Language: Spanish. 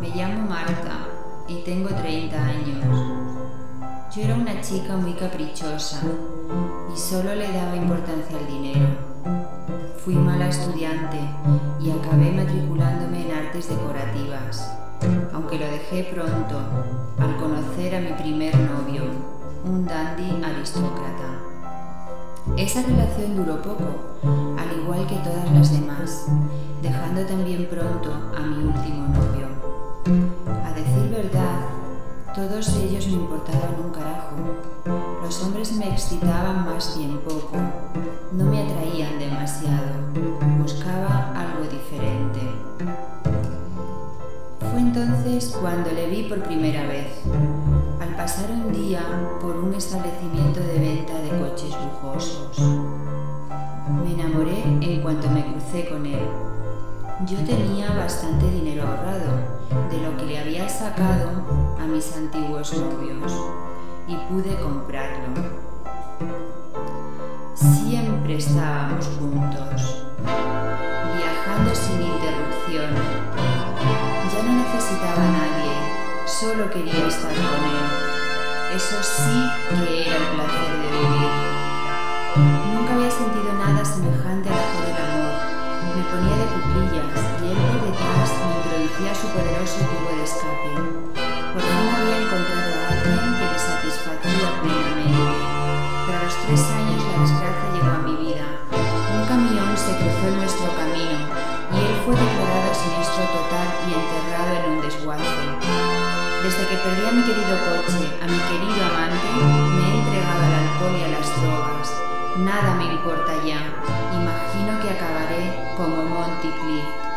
Me llamo Marta y tengo 30 años. Yo era una chica muy caprichosa y solo le daba importancia al dinero. Fui mala estudiante y acabé matriculándome en artes decorativas, aunque lo dejé pronto al conocer a mi primer novio, un dandy aristócrata. Esa relación duró poco, al igual que todas las demás, dejando también pronto a mi último novio. A decir verdad, todos ellos me importaban un carajo. Los hombres me excitaban más bien poco, no me atraían demasiado, buscaba algo diferente. Fue entonces cuando le vi por primera vez, al pasar un día por un establecimiento de venta de coches lujosos. Me enamoré en cuanto me crucé con él. Yo tenía bastante dinero ahorrado, de lo que le había sacado a mis antiguos novios, y pude comprarlo. Siempre estábamos juntos, viajando sin interrupción. Ya no necesitaba a nadie, solo quería estar con él. Eso sí que era el placer de vivir. Nunca había sentido nada semejante al hacer el amor. Me ponía de cuclillas y él por detrás me introducía su poderoso tubo de escape. Por fin había encontrado a alguien que me satisfacía plenamente. Pero a los 3 años la desgracia llegó a mi vida. Un camión se cruzó en nuestro camino y él fue declarado siniestro total y enterrado en un desguace. Desde que perdí a mi querido coche, a mi querido amante, me he entregado al alcohol y a las drogas. Nada me importa ya. Imagino que acabaré como Monty Clift.